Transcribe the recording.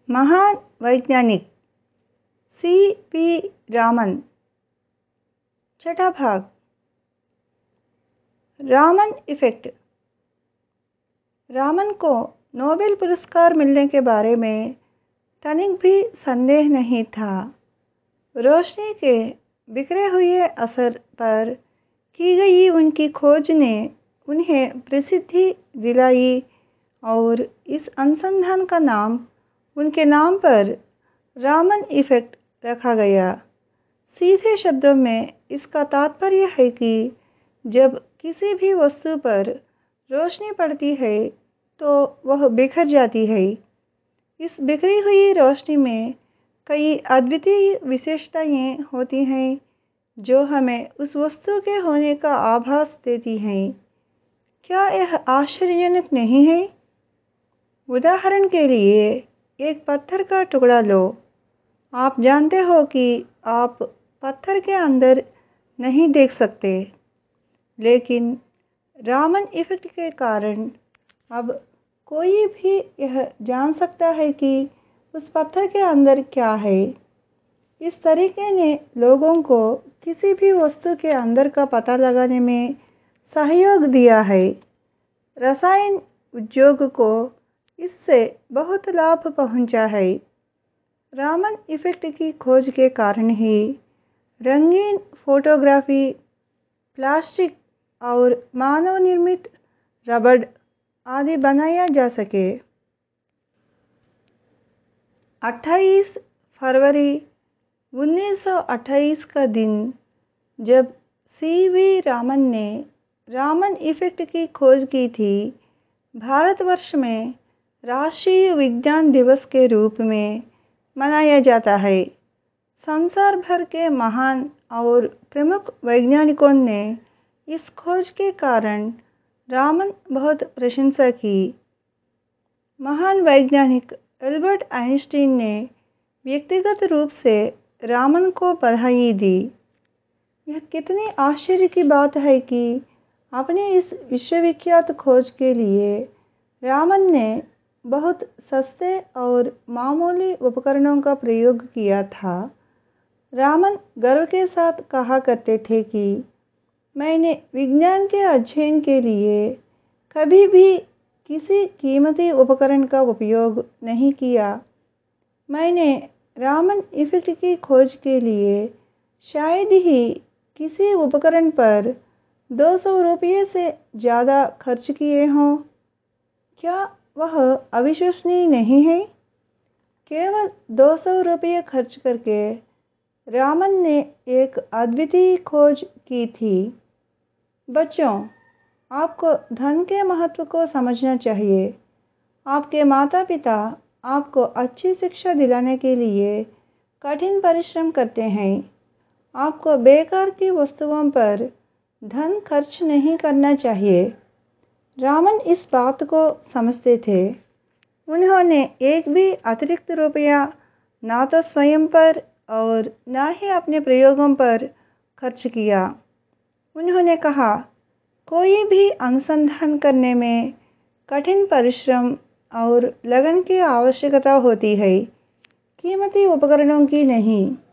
महान वैज्ञानिक सी.वी. रामन। छठा भाग, रामन इफ़ेक्ट। रामन को नोबेल पुरस्कार मिलने के बारे में तनिक भी संदेह नहीं था। रोशनी के बिखरे हुए असर पर की गई उनकी खोज ने उन्हें प्रसिद्धि दिलाई और इस अनुसंधान का नाम उनके नाम पर रामन इफ़ेक्ट रखा गया। सीधे शब्दों में इसका तात्पर्य है कि जब किसी भी वस्तु पर रोशनी पड़ती है तो वह बिखर जाती है। इस बिखरी हुई रोशनी में कई अद्वितीय विशेषताएं होती हैं जो हमें उस वस्तु के होने का आभास देती हैं। क्या यह आश्चर्यजनक नहीं है? उदाहरण के लिए एक पत्थर का टुकड़ा लो। आप जानते हो कि आप पत्थर के अंदर नहीं देख सकते, लेकिन रामन इफ़ेक्ट के कारण अब कोई भी यह जान सकता है कि उस पत्थर के अंदर क्या है। इस तरीके ने लोगों को किसी भी वस्तु के अंदर का पता लगाने में सहयोग दिया है। रसायन उद्योग को इससे बहुत लाभ पहुंचा है। रामन इफ़ेक्ट की खोज के कारण ही रंगीन फोटोग्राफी, प्लास्टिक और मानव निर्मित रबड़ आदि बनाया जा सके। 28 फरवरी 1928 का दिन जब सी.वी. रामन ने रामन इफ़ेक्ट की खोज की थी, भारतवर्ष में राष्ट्रीय विज्ञान दिवस के रूप में मनाया जाता है। संसार भर के महान और प्रमुख वैज्ञानिकों ने इस खोज के कारण रामन बहुत प्रशंसा की। महान वैज्ञानिक एल्बर्ट आइंस्टीन ने व्यक्तिगत रूप से रामन को बधाई दी। यह कितनी आश्चर्य की बात है कि अपने इस विश्वविख्यात खोज के लिए रामन ने बहुत सस्ते और मामूली उपकरणों का प्रयोग किया था। रामन गर्व के साथ कहा करते थे कि मैंने विज्ञान के अध्ययन के लिए कभी भी किसी कीमती उपकरण का उपयोग नहीं किया। मैंने रामन इफ़ेक्ट की खोज के लिए शायद ही किसी उपकरण पर 200 रुपये से ज़्यादा खर्च किए हों। क्या वह अविश्वसनीय नहीं है? केवल 200 रुपये खर्च करके रामन ने एक अद्वितीय खोज की थी। बच्चों, आपको धन के महत्व को समझना चाहिए। आपके माता पिता आपको अच्छी शिक्षा दिलाने के लिए कठिन परिश्रम करते हैं। आपको बेकार की वस्तुओं पर धन खर्च नहीं करना चाहिए। रामन इस बात को समझते थे। उन्होंने एक भी अतिरिक्त रुपया ना तो स्वयं पर और ना ही अपने प्रयोगों पर खर्च किया। उन्होंने कहा, कोई भी अनुसंधान करने में कठिन परिश्रम और लगन की आवश्यकता होती है, कीमती उपकरणों की नहीं।